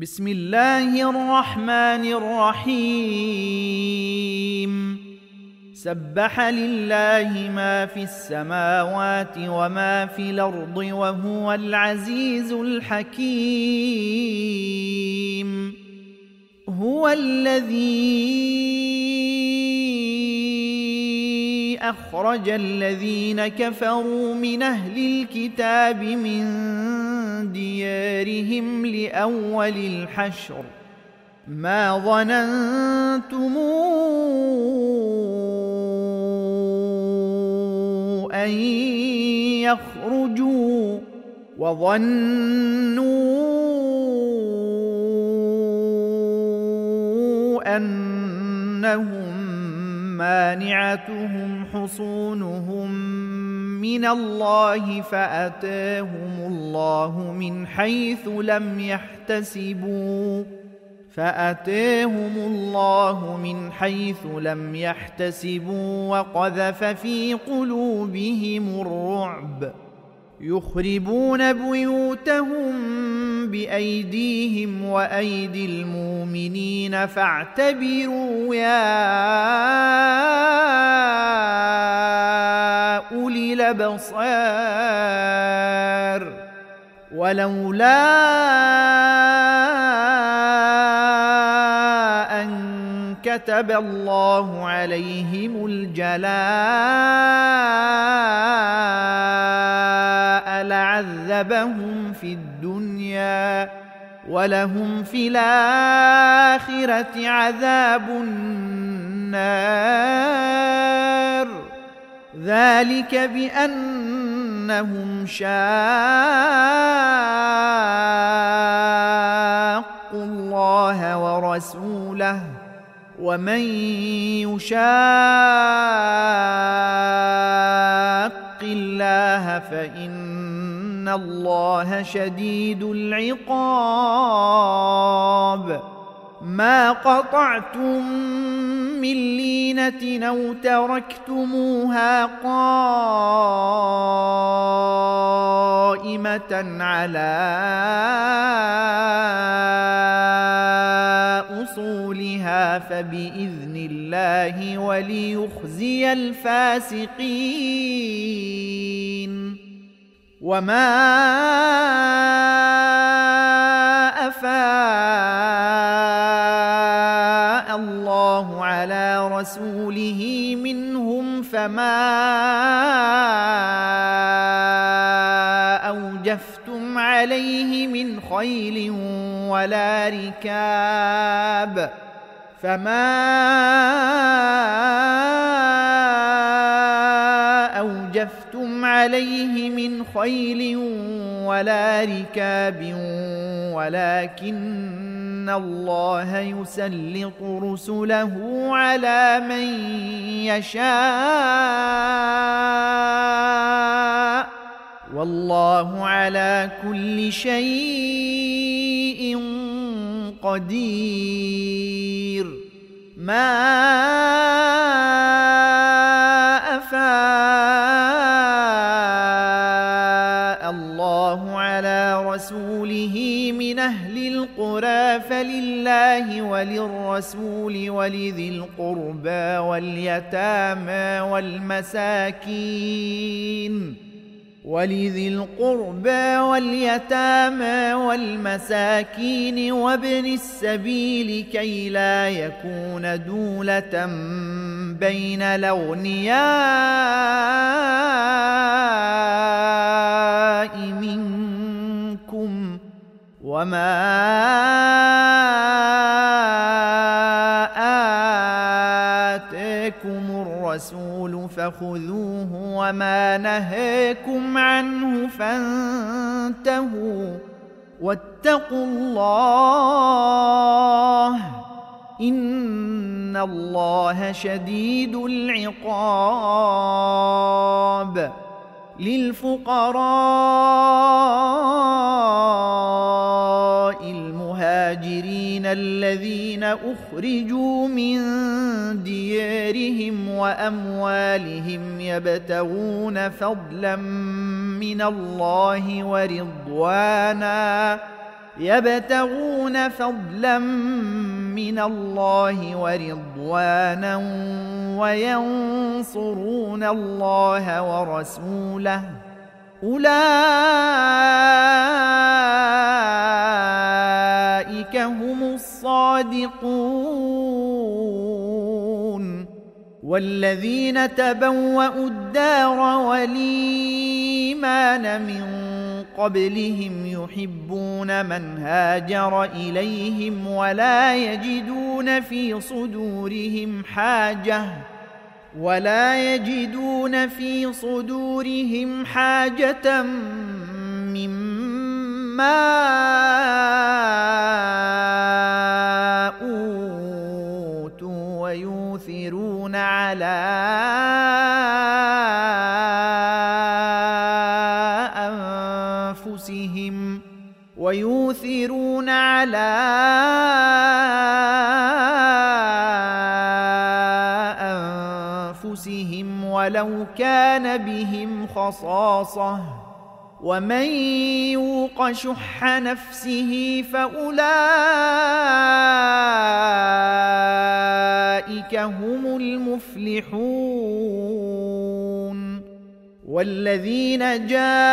بسم الله الرحمن الرحيم. سبح لله ما في السماوات وما في الأرض وهو العزيز الحكيم. هو الذي أخرج الذين كفروا من أهل الكتاب من ديارهم لأول الحشر ما ظننتم أن يخرجوا وظنوا أنهم مانعتهم حصونهم من الله فأتاهم الله من حيث لم يحتسبوا وقذف في قلوبهم الرعب يخربون بيوتهم بأيديهم وأيدي المؤمنين فاعتبروا يا أولي الأبصار. ولولا أن كتب الله عليهم الجلاء لعذبهم في الدنيا ولهم في الآخرة عذاب النار. ذلك بأنهم شاقوا الله ورسوله ومن يشاق الله فإن الله شديد العقاب. ما قطعتم من لينة أو تركتموها قائمة على أصولها فبإذن الله وليخزي الفاسقين. وما أفاء الله على رسوله منهم فما أوجفتم عليه من خيل ولا ركاب ولكن الله يسلط رسله على من يشاء والله على كل شيء قدير. ما أفاء الله على رسوله من أهل القرى فلله وللرسول ولذي القربى واليتامى والمساكين وابن السبيل كي لا يكون دولة بين الأغنياء منكم. وما آتاكم الرسول فخذوه وما نهاكم عنه فانتهوا واتقوا الله إن الله شديد العقاب. للفقراء المهاجرين الذين أخرجوا من ديارهم وأموالهم يبتغون فضلا من الله ورضوانا يبتغون فضلا من الله ورضوانا وينصرون الله ورسوله أولئك هم الصادقون والذين تبوأوا الدار والإيمان من قبلهم يحبون من هاجر إليهم ولا يجدون في صدورهم حاجة مما أوتوا ويؤثرون على أنفسهم ولو كان بهم خصاصة ومن يوق شح نفسه فأولئك هم المفلحون والذين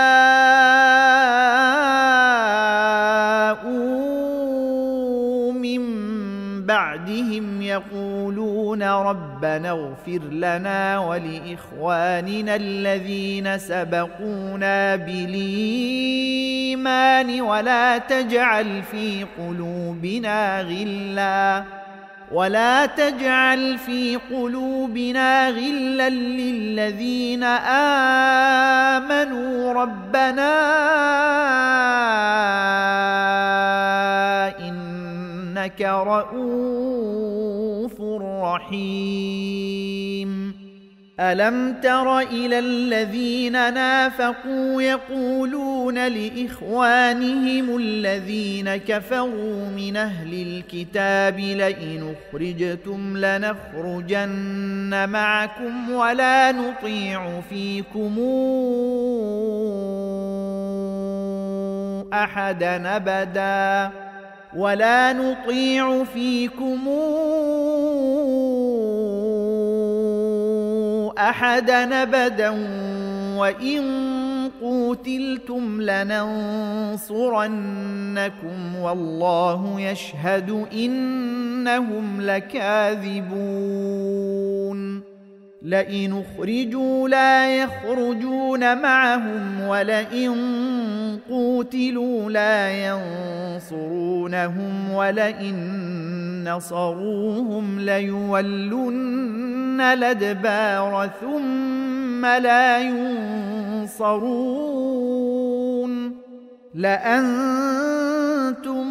جاءوا من بعدهم يقولون ربنا اغفر لنا ولإخواننا الذين سبقونا بالإيمان ولا تجعل في قلوبنا غلا للذين آمنوا ربنا إنك رؤوف رحيم ألم تر إلى الذين نافقوا يقولون لإخوانهم الذين كفروا من أهل الكتاب لئن أخرجتم لنخرجن معكم ولا نطيع فيكم أحدا أبدا وإن قوتلتم لننصرنكم والله يشهد إنهم لكاذبون لئن أخرجوا لا يخرجون معهم ولئن قوتلوا لا ينصرونهم ولئن نصروهم ليولن الأدبار ثم لا ينصرون لأنتم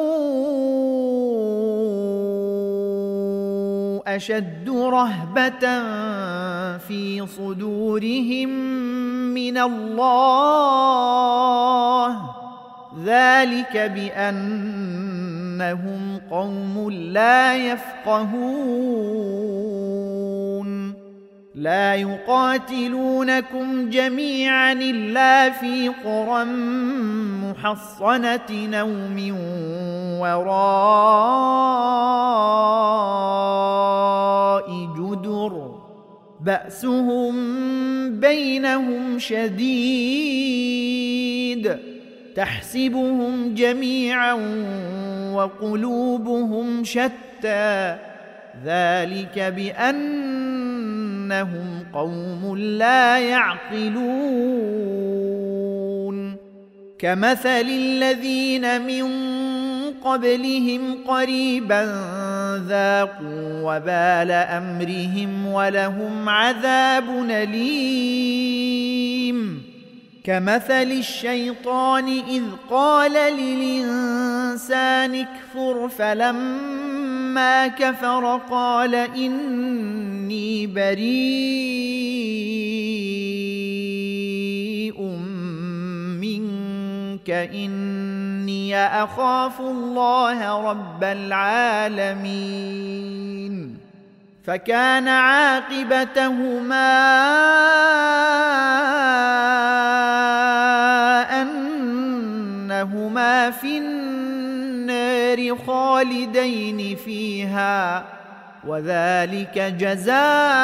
أشد رهبة في صدورهم من الله ذلك بأنهم قوم لا يفقهون لا يقاتلونكم جميعا إلا في قرى محصنة أو من وراء جدر بأسهم بينهم شديد تحسبهم جميعا وقلوبهم شتى ذلك بأنهم قوم لا يعقلون كمثل الذين من قبلهم قريبا ذاقوا وبال أمرهم ولهم عذاب أليم كمثل الشيطان إذ قال للإنسان اكفر فلما كفر قال إني بريء منك إني أخاف الله رب العالمين فكان عاقبتهما أنهما في النار النار خالدين فيها وذلك جزاء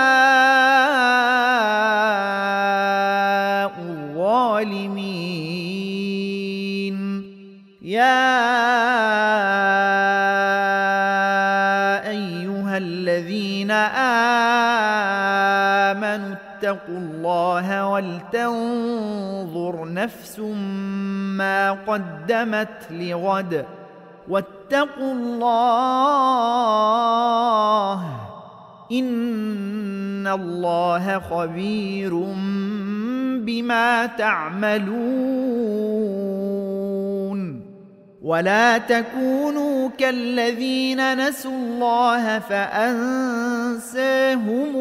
الظالمين يا أيها الذين آمنوا اتقوا الله ولتنظر نفس ما قدمت لغد واتقوا الله إن الله خبير بما تعملون ولا تكونوا كالذين نسوا الله فأنساهم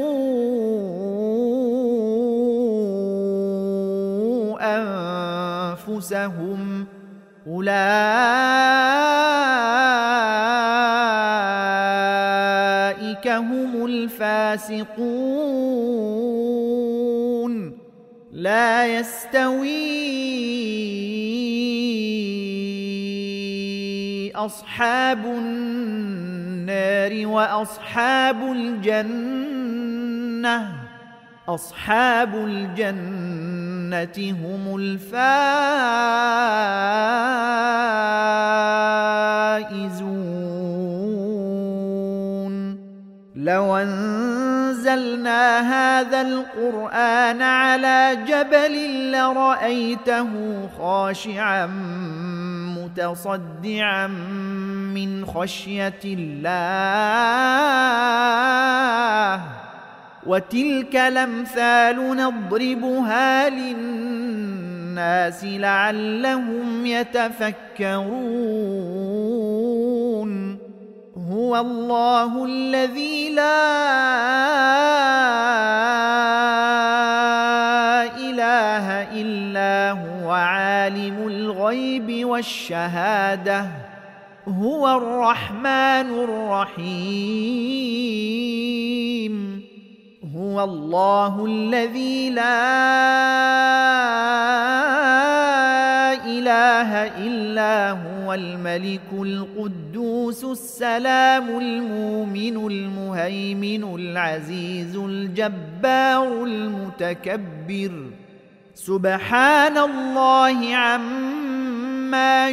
أنفسهم أولئك هم الفاسقون لا يستوي أصحاب النار وأصحاب الجنة أصحاب الجنة هم الفائزون لو أنزلنا هذا القرآن على جبل لرأيته خاشعا متصدعا من خشية الله وتلك الأمثال نضربها للناس لعلهم يتفكرون هو الله الذي لا إله إلا هو عالم الغيب والشهادة هو الرحمن الرحيم هو الله الذي لا إله إلا هو الملك القدوس السلام المؤمن المهيمن العزيز الجبار المتكبر سبحان الله عما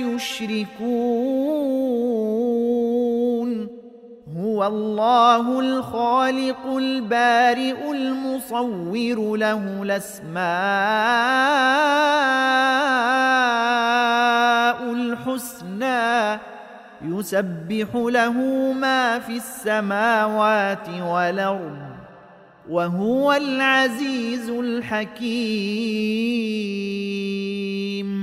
يشركون هو الله الخالق البارئ المصور له الأسماء الحسنى يسبح له ما في السماوات والأرض وهو العزيز الحكيم